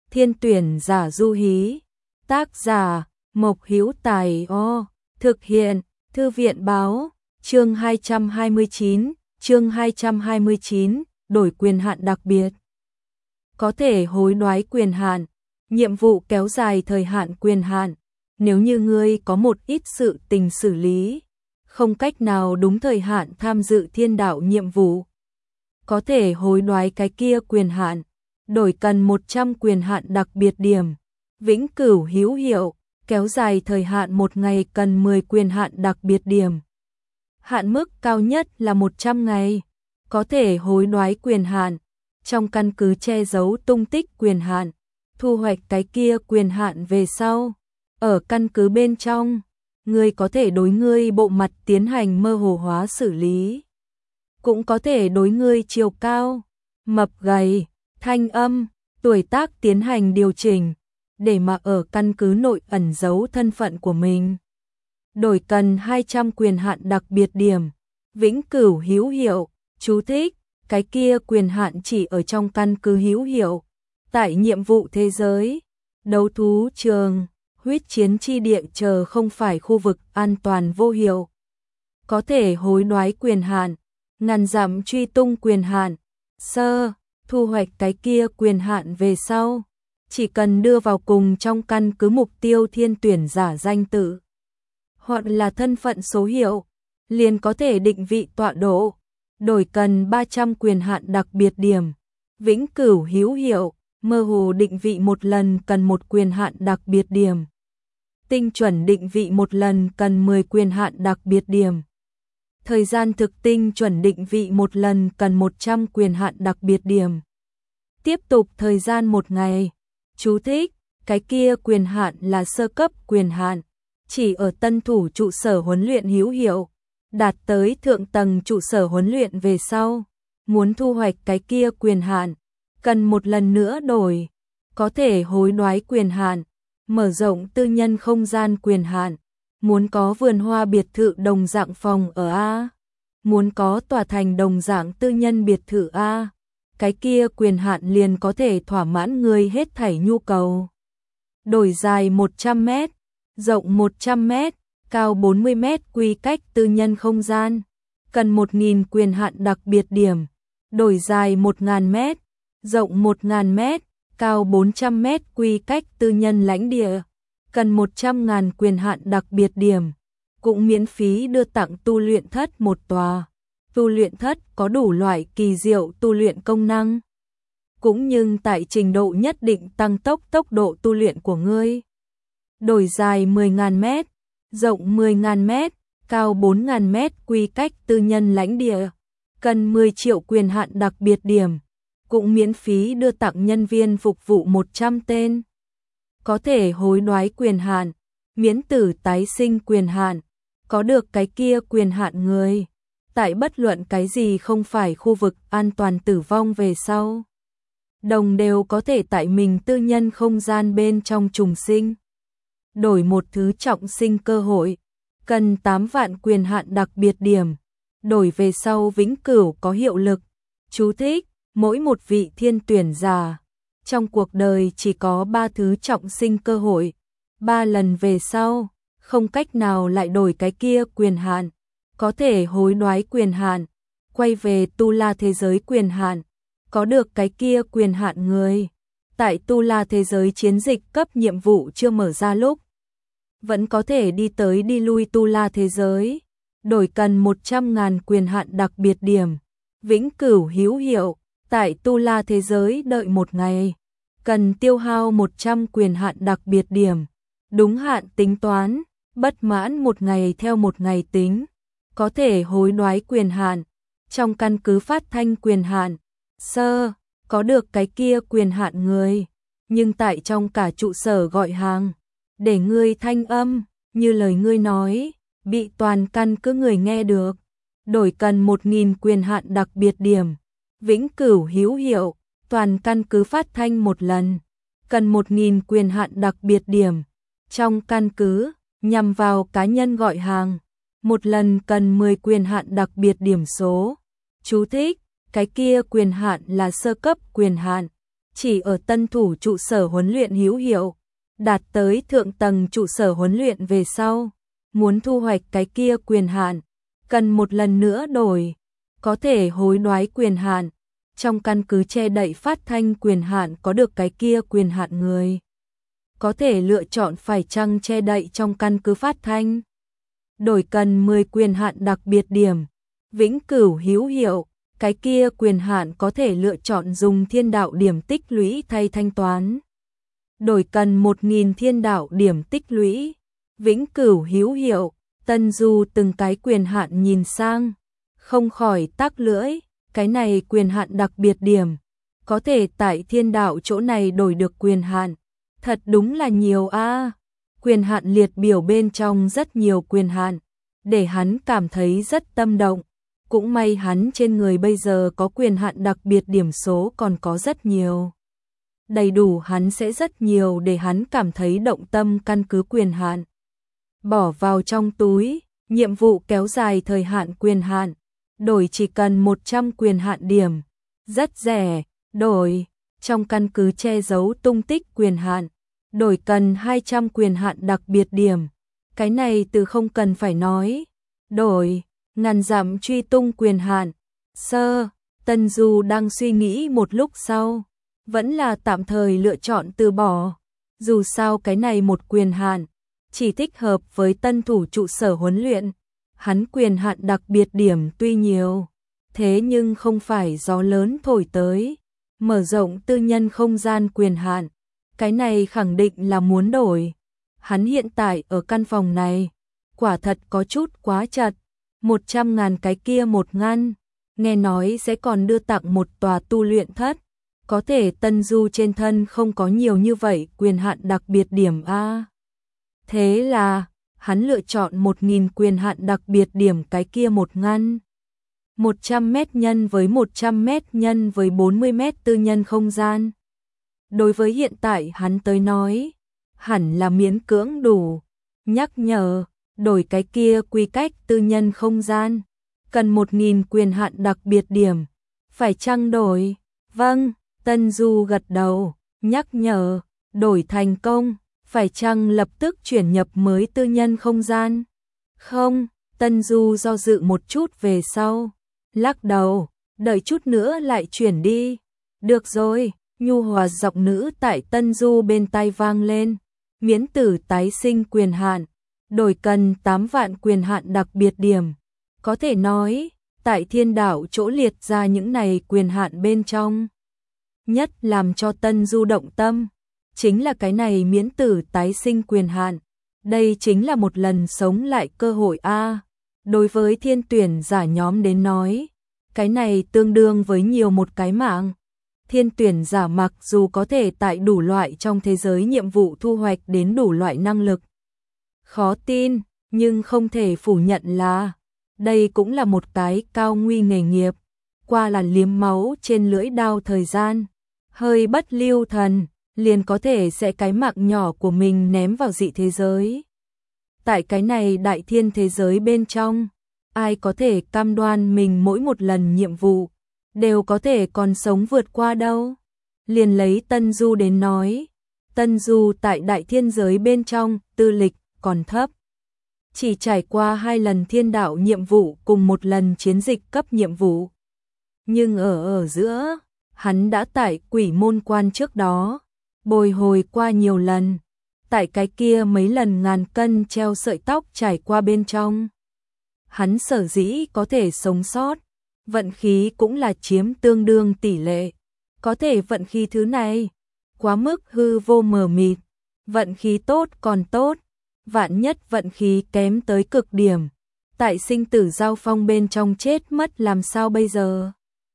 Thiên tuyển giả du hí. Tác giả Mộc Hữu Tài. Thực hiện Thư viện báo. Chương 229, đổi quyền hạn đặc biệt. Có thể hối đoái quyền hạn, nhiệm vụ kéo dài thời hạn quyền hạn. Nếu như ngươi có một ít sự tình xử lý, không cách nào đúng thời hạn tham dự thiên đạo nhiệm vụ, có thể hối đoái cái kia quyền hạn, đổi cần 100 quyền hạn đặc biệt điểm, vĩnh cửu hữu hiệu, kéo dài thời hạn 1 ngày cần 10 quyền hạn đặc biệt điểm. Hạn mức cao nhất là 100 ngày, có thể hối đoái quyền hạn, trong căn cứ che giấu tung tích quyền hạn, thu hoạch cái kia quyền hạn về sau. Ở căn cứ bên trong, ngươi có thể đối ngươi bộ mặt tiến hành mơ hồ hóa xử lý. Cũng có thể đối ngươi chiều cao, mập gầy, thanh âm, tuổi tác tiến hành điều chỉnh, để mà ở căn cứ nội ẩn giấu thân phận của mình. Đổi cần 200 quyền hạn đặc biệt điểm, vĩnh cửu hữu hiệu, chú thích, cái kia quyền hạn chỉ ở trong căn cứ hữu hiệu, tại nhiệm vụ thế giới, đấu thú trường, huyết chiến chi địa chờ không phải khu vực an toàn vô hiệu. Có thể hối đoái quyền hạn, ngàn dặm truy tung quyền hạn, thu hoạch cái kia quyền hạn về sau, chỉ cần đưa vào cùng trong căn cứ mục tiêu thiên tuyển giả danh tự, hoặc là thân phận số hiệu, liền có thể định vị tọa độ, đổi cần 300 quyền hạn đặc biệt điểm, vĩnh cửu hữu hiệu, mơ hồ định vị một lần cần 1 quyền hạn đặc biệt điểm. Tinh chuẩn định vị một lần cần 10 quyền hạn đặc biệt điểm. Thời gian thực tinh chuẩn định vị một lần cần 100 quyền hạn đặc biệt điểm. Tiếp tục thời gian 1 ngày. Chú thích, cái kia quyền hạn là sơ cấp quyền hạn, chỉ ở tân thủ trụ sở huấn luyện hữu hiệu, đạt tới thượng tầng trụ sở huấn luyện về sau, muốn thu hoạch cái kia quyền hạn, cần một lần nữa đổi, có thể hối đoái quyền hạn, mở rộng tư nhân không gian quyền hạn, muốn có vườn hoa biệt thự đồng dạng phòng ở A, muốn có tòa thành đồng dạng tư nhân biệt thự A, cái kia quyền hạn liền có thể thỏa mãn người hết thảy nhu cầu. Đổi dài 100 m, rộng 100 m, cao 40 m quy cách tư nhân không gian, cần 1000 quyền hạn đặc biệt điểm, đổi dài 1000 m, rộng 1000 m, cao 400 m quy cách tư nhân lãnh địa, cần 100.000 quyền hạn đặc biệt điểm, cũng miễn phí đưa tặng tu luyện thất một tòa. Tu luyện thất có đủ loại kỳ diệu tu luyện công năng, cũng nhưng tại trình độ nhất định tăng tốc độ tu luyện của ngươi. Đổi dài 10.000 m, rộng 10.000 m, cao 4.000 m quy cách tư nhân lãnh địa, cần 10 triệu quyền hạn đặc biệt điểm, cũng miễn phí đưa tặng nhân viên phục vụ 100 tên. Có thể hối đoái quyền hạn, miễn tử tái sinh quyền hạn, có được cái kia quyền hạn người, tại bất luận cái gì không phải khu vực an toàn tử vong về sau, đồng đều có thể tại mình tư nhân không gian bên trong trùng sinh. Đổi một thứ trọng sinh cơ hội, cần 8 vạn quyền hạn đặc biệt điểm, đổi về sau vĩnh cửu có hiệu lực. Chú thích, mỗi một vị thiên tuyển giả trong cuộc đời chỉ có 3 thứ trọng sinh cơ hội, 3 lần về sau không cách nào lại đổi cái kia quyền hạn, có thể hối đoái quyền hạn, quay về tu la thế giới quyền hạn, có được cái kia quyền hạn người, tại tu la thế giới chiến dịch cấp nhiệm vụ chưa mở ra lúc, vẫn có thể đi tới đi lui tu la thế giới, đổi cần 100.000 quyền hạn đặc biệt điểm, vĩnh cửu hữu hiệu, tại tu la thế giới đợi 1 ngày, cần tiêu hao 100 quyền hạn đặc biệt điểm, đúng hạn tính toán, bất mãn 1 ngày theo 1 ngày tính, có thể hối đoái quyền hạn, trong căn cứ phát thanh quyền hạn, có được cái kia quyền hạn người, nhưng tại trong cả trụ sở gọi hàng, để ngươi thanh âm, như lời ngươi nói, bị toàn căn cứ người nghe được, đổi cần 1000 quyền hạn đặc biệt điểm, vĩnh cửu hữu hiệu, toàn căn cứ phát thanh 1 lần, cần 1000 quyền hạn đặc biệt điểm, trong căn cứ, nhằm vào cá nhân gọi hàng, 1 lần cần 10 quyền hạn đặc biệt điểm số. Chú thích, cái kia quyền hạn là sơ cấp quyền hạn, chỉ ở tân thủ trụ sở huấn luyện hữu hiệu, đạt tới thượng tầng trụ sở huấn luyện về sau, muốn thu hoạch cái kia quyền hạn, cần một lần nữa đổi, có thể hối đoái quyền hạn, trong căn cứ che đậy phát thanh quyền hạn có được cái kia quyền hạn người. Có thể lựa chọn phải chăng che đậy trong căn cứ phát thanh. Đổi cần 10 quyền hạn đặc biệt điểm, vĩnh cửu hữu hiệu, cái kia quyền hạn có thể lựa chọn dùng thiên đạo điểm tích lũy thay thanh toán. Đổi cần 1000 thiên đạo điểm tích lũy, vĩnh cửu hữu hiệu, Tân Du từng cái quyền hạn nhìn sang, không khỏi tắc lưỡi, cái này quyền hạn đặc biệt điểm, có thể tại thiên đạo chỗ này đổi được quyền hạn, thật đúng là nhiều a. Quyền hạn liệt biểu bên trong rất nhiều quyền hạn, để hắn cảm thấy rất tâm động, cũng may hắn trên người bây giờ có quyền hạn đặc biệt điểm số còn có rất nhiều. Đầy đủ hắn sẽ rất nhiều để hắn cảm thấy động tâm căn cứ quyền hạn. Bỏ vào trong túi, nhiệm vụ kéo dài thời hạn quyền hạn, đổi chỉ cần 100 quyền hạn điểm, rất rẻ, đổi, trong căn cứ che giấu tung tích quyền hạn, đổi cần 200 quyền hạn đặc biệt điểm, cái này từ không cần phải nói, đổi, ngàn dặm truy tung quyền hạn, Tân Du đang suy nghĩ một lúc sau, vẫn là tạm thời lựa chọn từ bỏ, dù sao cái này một quyền hạn, chỉ thích hợp với tân thủ trụ sở huấn luyện, hắn quyền hạn đặc biệt điểm tuy nhiều, thế nhưng không phải gió lớn thổi tới, mở rộng tư nhân không gian quyền hạn, cái này khẳng định là muốn đổi. Hắn hiện tại ở căn phòng này, quả thật có chút quá chật, 100.000 cái kia một ngăn, nghe nói sẽ còn đưa tặng một tòa tu luyện thất, có thể Tân Du trên thân không có nhiều như vậy quyền hạn đặc biệt điểm a. Thế là, hắn lựa chọn 1000 quyền hạn đặc biệt điểm cái kia một ngăn. 100 mét nhân với 100 mét nhân với 40 mét tư nhân không gian. Đối với hiện tại hắn tới nói, hẳn là miễn cưỡng đủ. Nhắc nhở, đổi cái kia quy cách tư nhân không gian. Cần 1000 quyền hạn đặc biệt điểm. Phải chăng đổi? Vâng, Tân Du gật đầu. Nhắc nhở, đổi thành công. Phải chăng lập tức chuyển nhập mới tư nhân không gian? Không, Tân Du do dự một chút về sau. Lắc đầu, đợi chút nữa lại chuyển đi. Được rồi, nhu hòa giọng nữ tại Tân Du bên tai vang lên. Miễn tử tái sinh quyền hạn, đổi cần 8 vạn quyền hạn đặc biệt điểm. Có thể nói, tại thiên đạo chỗ liệt ra những này quyền hạn bên trong. Nhất làm cho Tân Du động tâm, chính là cái này miễn tử tái sinh quyền hạn. Đây chính là một lần sống lại cơ hội a. Đối với thiên tuyển giả nhóm đến nói, cái này tương đương với nhiều một cái mạng. Thiên tuyển giả mặc dù có thể tại đủ loại trong thế giới nhiệm vụ thu hoạch đến đủ loại năng lực. Khó tin, nhưng không thể phủ nhận là đây cũng là một cái cao nguy nghề nghiệp. Qua là liếm máu trên lưỡi đao thời gian, hơi bất lưu thần, liền có thể sẽ cái mạng nhỏ của mình ném vào dị thế giới. Tại cái này đại thiên thế giới bên trong, ai có thể cam đoan mình mỗi một lần nhiệm vụ đều có thể còn sống vượt qua đâu. Liền lấy Tân Du đến nói, Tân Du tại đại thiên giới bên trong tư lịch còn thấp, chỉ trải qua 2 lần thiên đạo nhiệm vụ cùng 1 lần chiến dịch cấp nhiệm vụ. Nhưng ở giữa, hắn đã tại quỷ môn quan trước đó bồi hồi qua nhiều lần, tại cái kia mấy lần ngàn cân treo sợi tóc trải qua bên trong. Hắn sở dĩ có thể sống sót, vận khí cũng là chiếm tương đương tỷ lệ. Có thể vận khí thứ này, quá mức hư vô mờ mịt, vận khí tốt còn tốt, vạn nhất vận khí kém tới cực điểm, tại sinh tử giao phong bên trong chết mất làm sao bây giờ?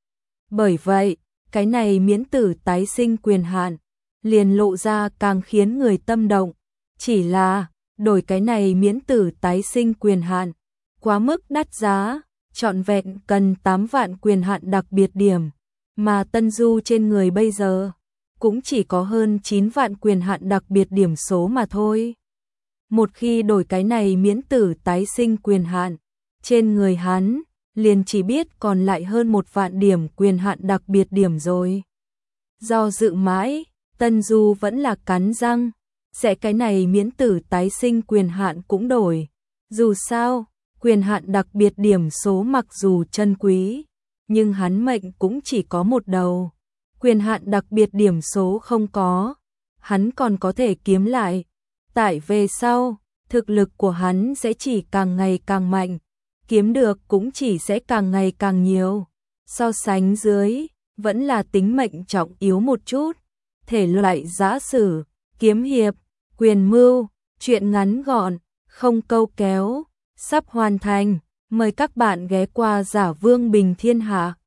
Bởi vậy, cái này miễn tử tái sinh quyền hạn, liền lộ ra càng khiến người tâm động, chỉ là đổi cái này miễn tử tái sinh quyền hạn, quá mức đắt giá, trọn vẹn cần 8 vạn quyền hạn đặc biệt điểm, mà Tân Du trên người bây giờ cũng chỉ có hơn 9 vạn quyền hạn đặc biệt điểm số mà thôi. Một khi đổi cái này miễn tử tái sinh quyền hạn, trên người hắn liền chỉ biết còn lại hơn 1 vạn điểm quyền hạn đặc biệt điểm rồi. Do dự mãi, Tân Du vẫn là cắn răng, sẽ cái này miễn tử tái sinh quyền hạn cũng đổi. Dù sao, quyền hạn đặc biệt điểm số mặc dù chân quý, nhưng hắn mệnh cũng chỉ có một đầu. Quyền hạn đặc biệt điểm số không có, hắn còn có thể kiếm lại. Tại về sau, thực lực của hắn sẽ chỉ càng ngày càng mạnh, kiếm được cũng chỉ sẽ càng ngày càng nhiều. So sánh dưới, vẫn là tính mệnh trọng yếu một chút. Thể loại giã sử, kiếm hiệp, quyền mưu, truyện ngắn gọn, không câu kéo, sắp hoàn thành. Mời các bạn ghé qua Giả Vương Bình Thiên Hạ.